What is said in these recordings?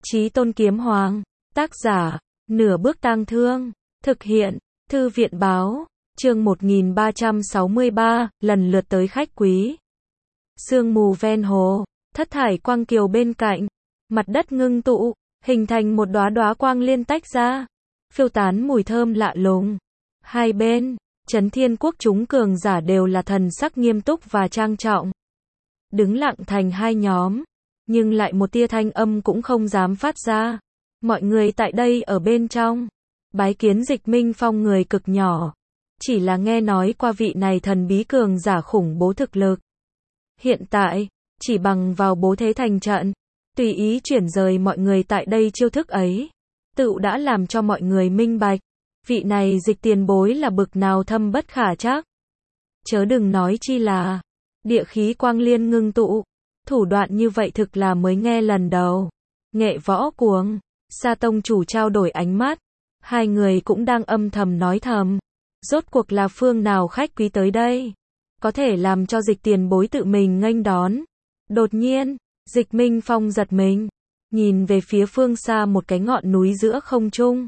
Chí Tôn Kiếm Hoàng, tác giả, Nửa Bước Tang Thương, thực hiện, Thư viện báo, chương 1363, lần lượt tới khách quý. Sương mù ven hồ, thất thải quang kiều bên cạnh, mặt đất ngưng tụ, hình thành một đóa đóa quang liên tách ra, phiêu tán mùi thơm lạ lùng. Hai bên, Chấn Thiên Quốc chúng cường giả đều là thần sắc nghiêm túc và trang trọng. Đứng lặng thành hai nhóm, nhưng lại một tia thanh âm cũng không dám phát ra. Mọi người tại đây ở bên trong, bái kiến Dịch Minh Phong người cực nhỏ. Chỉ là nghe nói qua vị này thần bí cường giả khủng bố thực lực. Hiện tại, chỉ bằng vào bố thế thành trận, tùy ý chuyển rời mọi người tại đây chiêu thức ấy, tự đã làm cho mọi người minh bạch, vị này Dịch tiền bối là bực nào thâm bất khả trắc. Chớ đừng nói chi là, địa khí quang liên ngưng tụ, thủ đoạn như vậy thực là mới nghe lần đầu. Nghệ Võ Cuồng, Sa tông chủ trao đổi ánh mắt, hai người cũng đang âm thầm nói thầm, rốt cuộc là phương nào khách quý tới đây, có thể làm cho Dịch tiền bối tự mình nghênh đón. Đột nhiên, Dịch Minh Phong giật mình, nhìn về phía phương xa một cái ngọn núi giữa không trung,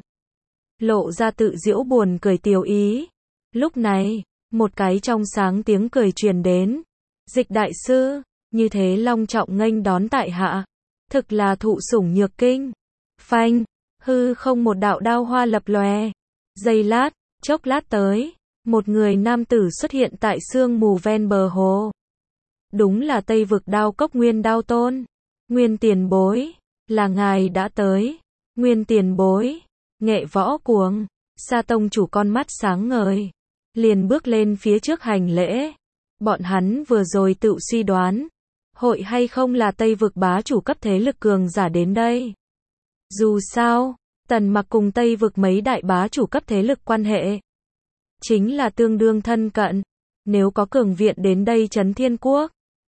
lộ ra tự giễu buồn cười tiếu ý. Lúc này, một cái trong sáng tiếng cười truyền đến. Dịch đại sư, như thế long trọng nghênh đón tại hạ, thực là thụ sủng nhược kinh. Phanh, hư không một đạo đao hoa lập lòe. Giây lát, chốc lát tới, một người nam tử xuất hiện tại sương mù ven bờ hồ. Đúng là Tây Vực Đao Cốc Nguyên Đao Tôn. Nguyên tiền bối, là ngài đã tới. Nguyên tiền bối, Nghệ Võ Cuồng, Sa tông chủ con mắt sáng ngời, liền bước lên phía trước hành lễ. Bọn hắn vừa rồi tự suy đoán, hội hay không là Tây Vực bá chủ cấp thế lực cường giả đến đây. Dù sao, Tần Mặc cùng Tây Vực mấy đại bá chủ cấp thế lực quan hệ chính là tương đương thân cận. Nếu có cường viện đến đây Chấn Thiên Quốc,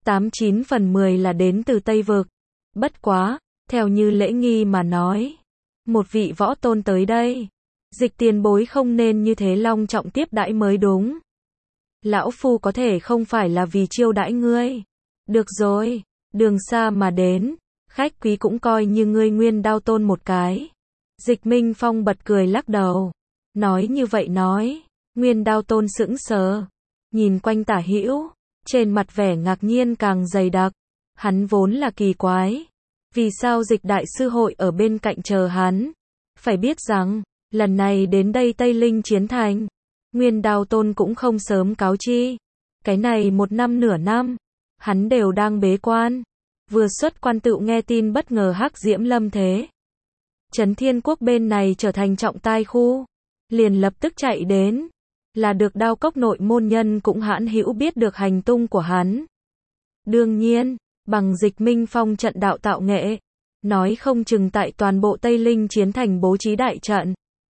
89 phần 10 là đến từ Tây Vực. Bất quá, theo như lễ nghi mà nói, một vị võ tôn tới đây, Dịch tiền bối không nên như thế long trọng tiếp đãi mới đúng. Lão phu có thể không phải là vì chiêu đãi ngươi. Được rồi, đường xa mà đến, khách quý cũng coi như ngươi Nguyên Đao Tôn một cái. Dịch Minh Phong bật cười lắc đầu. Nói như vậy nói, Nguyên Đao Tôn sững sờ, nhìn quanh tả hữu, trên mặt vẻ ngạc nhiên càng dày đặc. Hắn vốn là kỳ quái, vì sao Dịch đại sư hội ở bên cạnh chờ hắn. Phải biết rằng, lần này đến đây Tây Linh chiến thành, Nguyên Đao Tôn cũng không sớm cáo chi. Cái này một năm nửa năm, hắn đều đang bế quan. Vừa xuất quan tự nghe tin bất ngờ Hắc Diễm lâm thế. Chấn Thiên Quốc bên này trở thành trọng tai khu. Liền lập tức chạy đến. Là được Đao Cốc nội môn nhân cũng hãn hữu biết được hành tung của hắn. Đương nhiên, bằng Dịch Minh Phong trận đạo tạo nghệ, nói không chừng tại toàn bộ Tây Linh chiến thành bố trí đại trận.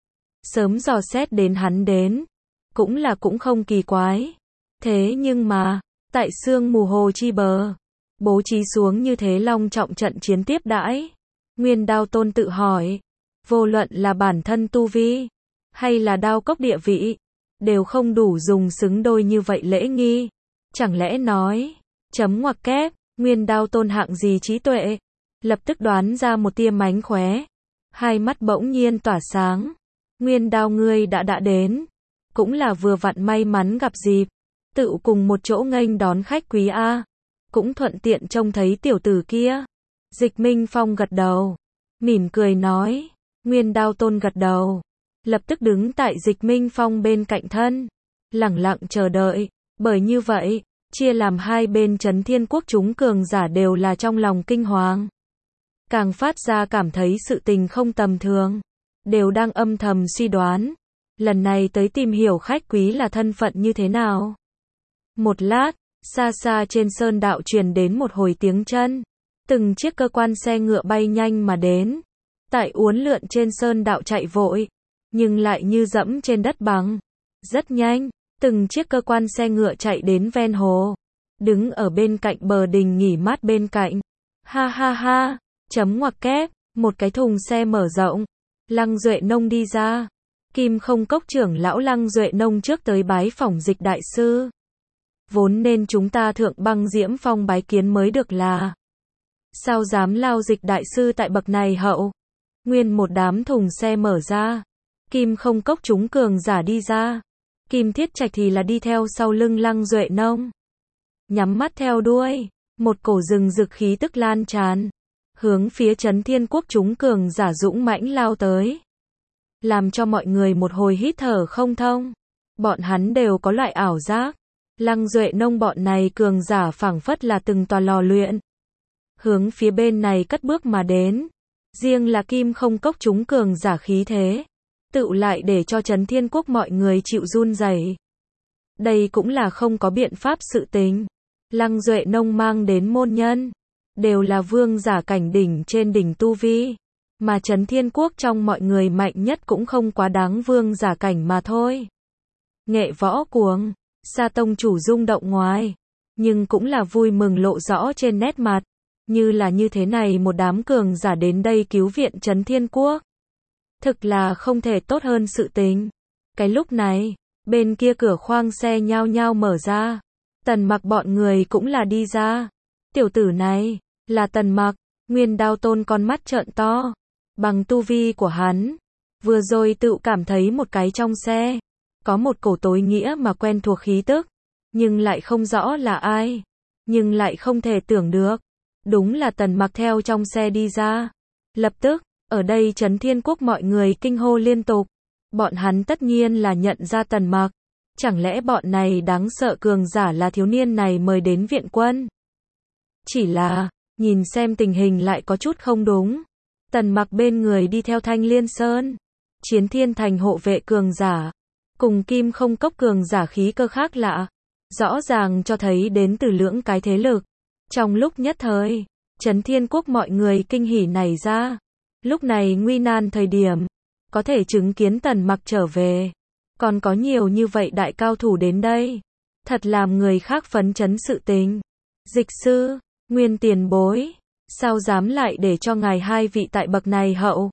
Sớm dò xét đến hắn đến, cũng không kỳ quái. Thế nhưng mà, tại sương mù hồ chi bờ, bố trí xuống như thế long trọng trận chiến tiếp đãi. Nguyên Đao Tôn tự hỏi, vô luận là bản thân tu vi, hay là Đao Cốc địa vị, đều không đủ dùng xứng đôi như vậy lễ nghi. Chẳng lẽ nói, chấm ngoặc kép, Nguyên Đao Tôn hạng gì trí tuệ, lập tức đoán ra một tia mánh khóe. Hai mắt bỗng nhiên tỏa sáng. Nguyên Đao ngươi đã đến, cũng là vừa vặn may mắn gặp dịp, tự cùng một chỗ nghênh đón khách quý a, cũng thuận tiện trông thấy tiểu tử kia. Dịch Minh Phong gật đầu, mỉm cười nói. Nguyên Đao Tôn gật đầu, lập tức đứng tại Dịch Minh Phong bên cạnh thân, lẳng lặng chờ đợi. Bởi như vậy, chia làm hai bên Chấn Thiên Quốc chúng cường giả đều là trong lòng kinh hoàng, càng phát ra cảm thấy sự tình không tầm thường, đều đang âm thầm suy đoán, lần này tới tìm hiểu khách quý là thân phận như thế nào. Một lát, xa xa trên sơn đạo truyền đến một hồi tiếng chân, từng chiếc cơ quan xe ngựa bay nhanh mà đến, tại uốn lượn trên sơn đạo chạy vội, nhưng lại như dẫm trên đất bằng. Rất nhanh, từng chiếc cơ quan xe ngựa chạy đến ven hồ, đứng ở bên cạnh bờ đình nghỉ mát bên cạnh. Ha ha ha, chấm ngoặc kép, một cái thùng xe mở rộng, Lăng Duệ Nông đi ra. Kim Không Cốc trưởng lão Lăng Duệ Nông trước tới bái phỏng Dịch đại sư. Vốn nên chúng ta thượng băng Diễm Phong bái kiến mới được là. Sao dám lao Dịch đại sư tại bậc này hậu? Nguyên một đám thùng xe mở ra. Kim Không Cốc chúng cường giả đi ra. Kim Thiết Trạch thì là đi theo sau lưng Lăng Duệ Nông. Nhắm mắt theo đuôi. Một cổ rừng rực khí tức lan tràn. Hướng phía Chấn Thiên Quốc chúng cường giả dũng mãnh lao tới. Làm cho mọi người một hồi hít thở không thông. Bọn hắn đều có loại ảo giác. Lăng Duệ Nông bọn này cường giả phảng phất là từng tòa lò luyện. Hướng phía bên này cất bước mà đến. Riêng là Kim Không Cốc chúng cường giả khí thế. Tựu lại để cho Chấn Thiên Quốc mọi người chịu run rẩy. Đây cũng là không có biện pháp sự tình. Lăng Duệ Nông mang đến môn nhân. Đều là vương giả cảnh đỉnh trên đỉnh tu vi. Mà Chấn Thiên Quốc trong mọi người mạnh nhất cũng không quá đáng vương giả cảnh mà thôi. Nghệ võ cuồng. Sa tông chủ rung động ngoài. Nhưng cũng là vui mừng lộ rõ trên nét mặt. Như là như thế này một đám cường giả đến đây cứu viện Chấn Thiên Quốc. Thực là không thể tốt hơn sự tình. Cái lúc này, bên kia cửa khoang xe nhao nhao mở ra. Tần Mặc bọn người cũng là đi ra. Tiểu tử này, là Tần Mặc. Nguyên Đao Tôn con mắt trợn to. Bằng tu vi của hắn, vừa rồi tự cảm thấy một cái trong xe. Có một cổ tối nghĩa mà quen thuộc khí tức. Nhưng lại không rõ là ai. Nhưng lại không thể tưởng được. Đúng là Tần Mặc theo trong xe đi ra. Lập tức, ở đây Chấn Thiên Quốc mọi người kinh hô liên tục. Bọn hắn tất nhiên là nhận ra Tần Mặc. Chẳng lẽ bọn này đáng sợ cường giả là thiếu niên này mời đến viện quân? Chỉ là, nhìn xem tình hình lại có chút không đúng. Tần Mặc bên người đi theo Thanh Liên Sơn. Chiến Thiên Thành hộ vệ cường giả. Cùng Kim Không Cốc cường giả khí cơ khác lạ. Rõ ràng cho thấy đến từ lưỡng cái thế lực. Trong lúc nhất thời, Chấn Thiên Quốc mọi người kinh hỉ nảy ra. Lúc này nguy nan thời điểm, có thể chứng kiến Tần Mặc trở về. Còn có nhiều như vậy đại cao thủ đến đây. Thật làm người khác phấn chấn sự tình. Dịch sư, Nguyên tiền bối, sao dám lại để cho ngài hai vị tại bậc này hậu?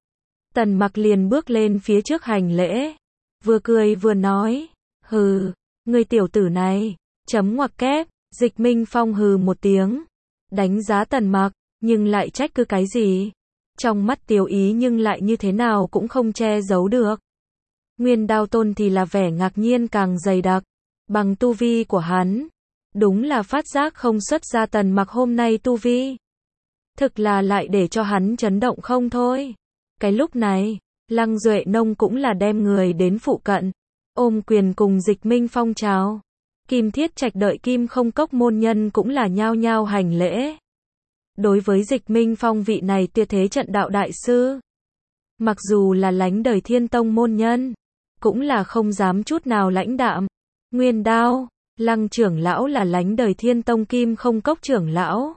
Tần Mặc liền bước lên phía trước hành lễ. Vừa cười vừa nói, hừ, người tiểu tử này, chấm ngoặc kép. Dịch Minh Phong hừ một tiếng, đánh giá Tần Mặc, nhưng lại trách cứ cái gì? Trong mắt Tiêu Ý nhưng lại như thế nào cũng không che giấu được. Nguyên Đao Tôn thì là vẻ ngạc nhiên càng dày đặc, bằng tu vi của hắn, đúng là phát giác không xuất ra Tần Mặc hôm nay tu vi. Thực là lại để cho hắn chấn động không thôi. Cái lúc này, Lăng Duệ Nông cũng là đem người đến phụ cận, ôm quyền cùng Dịch Minh Phong chào. Kim Thiết Trạch đợi Kim Không Cốc môn nhân cũng là nhao nhao hành lễ. Đối với Dịch Minh Phong vị này tuyệt thế trận đạo đại sư, mặc dù là lánh đời Thiên Tông môn nhân, cũng là không dám chút nào lãnh đạm. Nguyên Đao, Lăng trưởng lão là lánh đời Thiên Tông Kim Không Cốc trưởng lão.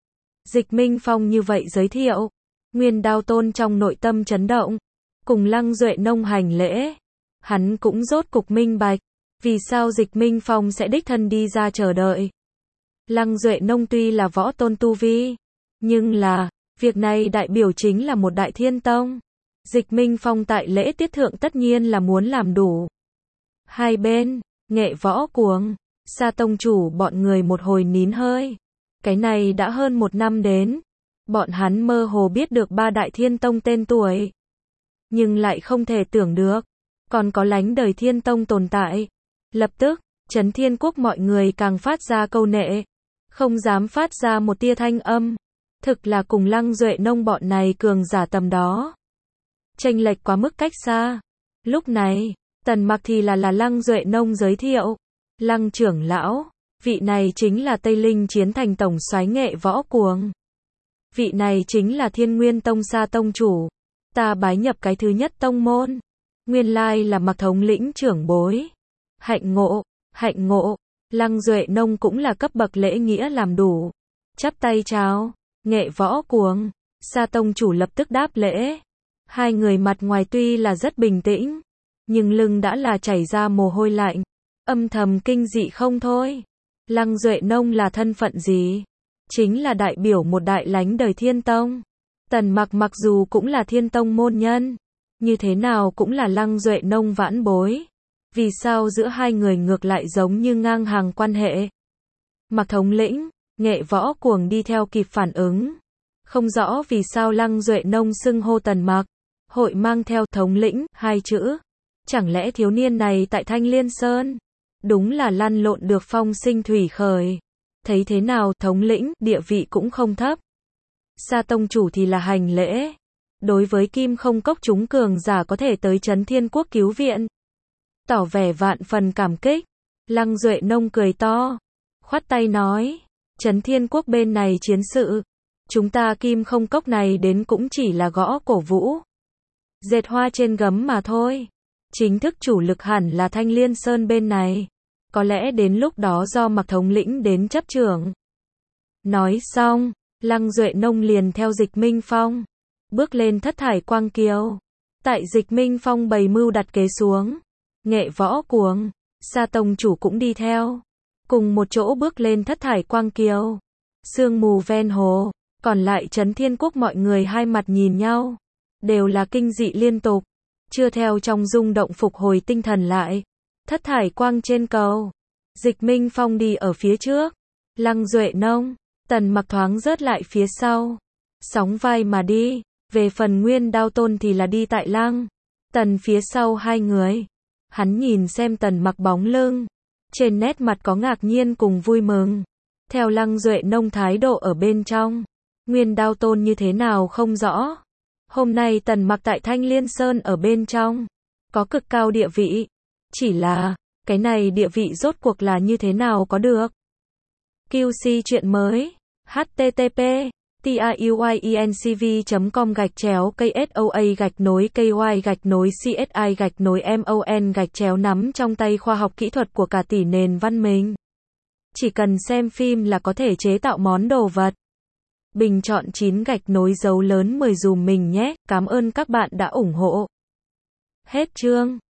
Dịch Minh Phong như vậy giới thiệu, Nguyên Đao Tôn trong nội tâm chấn động, cùng Lăng Duệ Nông hành lễ. Hắn cũng rốt cục minh bạch, vì sao Dịch Minh Phong sẽ đích thân đi ra chờ đợi. Lăng Duệ Nông tuy là võ tôn tu vi, nhưng là, việc này đại biểu chính là một đại thiên tông. Dịch Minh Phong tại lễ tiết thượng tất nhiên là muốn làm đủ. Hai bên, Nghệ võ cuồng, Sa tông chủ bọn người một hồi nín hơi. Cái này đã hơn một năm đến. Bọn hắn mơ hồ biết được ba đại thiên tông tên tuổi. Nhưng lại không thể tưởng được, còn có lánh đời Thiên Tông tồn tại. Lập tức, Chấn Thiên Quốc mọi người càng phát ra câu nệ. Không dám phát ra một tia thanh âm. Thực là cùng Lăng Duệ Nông bọn này cường giả tầm đó. Chênh lệch quá mức cách xa. Lúc này, Tần Mặc thì là Lăng Duệ Nông giới thiệu. Lăng trưởng lão, vị này chính là Tây Linh Chiến Thành tổng soái Nghệ võ cuồng. Vị này chính là Thiên Nguyên Tông Sa tông chủ. Ta bái nhập cái thứ nhất tông môn. Nguyên lai là Mặc thống lĩnh trưởng bối. Hạnh ngộ, hạnh ngộ. Lăng Duệ Nông cũng là cấp bậc lễ nghĩa làm đủ. Chắp tay chào. Nghệ võ cuồng, Sa tông chủ lập tức đáp lễ. Hai người mặt ngoài tuy là rất bình tĩnh, nhưng lưng đã là chảy ra mồ hôi lạnh. Âm thầm kinh dị không thôi. Lăng Duệ Nông là thân phận gì? Chính là đại biểu một đại lánh đời Thiên Tông. Tần Mặc mặc dù cũng là Thiên Tông môn nhân, như thế nào cũng là Lăng Duệ Nông vãn bối. Vì sao giữa hai người ngược lại giống như ngang hàng quan hệ? Mặc thống lĩnh, Nghệ Võ Cuồng đi theo kịp phản ứng. Không rõ vì sao Lăng Duệ Nông xưng hô Tần Mặc, hội mang theo thống lĩnh, hai chữ. Chẳng lẽ thiếu niên này tại Thanh Liên Sơn? Đúng là lăn lộn được phong sinh thủy khởi. Thấy thế nào, thống lĩnh, địa vị cũng không thấp. Sa tông chủ thì là hành lễ. Đối với Kim Không Cốc chúng cường giả có thể tới Trấn Thiên Quốc cứu viện, tỏ vẻ vạn phần cảm kích. Lăng Duệ Nông cười to, khoát tay nói, Trấn Thiên Quốc bên này chiến sự, chúng ta Kim Không Cốc này đến cũng chỉ là gõ cổ vũ, dệt hoa trên gấm mà thôi. Chính thức chủ lực hẳn là Thanh Liên Sơn bên này. Có lẽ đến lúc đó do Mặc thống lĩnh đến chấp trưởng. Nói xong, Lăng Duệ Nông liền theo Dịch Minh Phong, bước lên Thất Thải Quang Kiều. Tại Dịch Minh Phong bày mưu đặt kế xuống, Nghệ Võ Cuồng, Sa tông chủ cũng đi theo, cùng một chỗ bước lên Thất Thải Quang Kiều. Sương mù ven hồ, còn lại Trấn Thiên Quốc mọi người hai mặt nhìn nhau, đều là kinh dị liên tục, chưa theo trong rung động phục hồi tinh thần lại. Thất thải quang trên cầu, Dịch Minh Phong đi ở phía trước, Lăng Duệ Nông, Tần Mặc thoáng rớt lại phía sau, sóng vai mà đi. Về phần Nguyên Đao Tôn thì là đi tại Lăng Tần phía sau hai người. Hắn nhìn xem Tần Mặc bóng lưng, trên nét mặt có ngạc nhiên cùng vui mừng. Theo Lăng Duệ Nông thái độ ở bên trong, Nguyên Đao Tôn như thế nào không rõ. Hôm nay Tần Mặc tại Thanh Liên Sơn ở bên trong, có cực cao địa vị. Chỉ là, cái này địa vị rốt cuộc là như thế nào có được. QC chuyện mới. http://tiyuinc.com/KSOA-KY-CSI-MON nắm trong tay khoa học kỹ thuật của cả tỷ nền văn minh. Chỉ cần xem phim là có thể chế tạo món đồ vật. Bình chọn 9 dấu lớn 10 dùm mình nhé. Cảm ơn các bạn đã ủng hộ. Hết chương.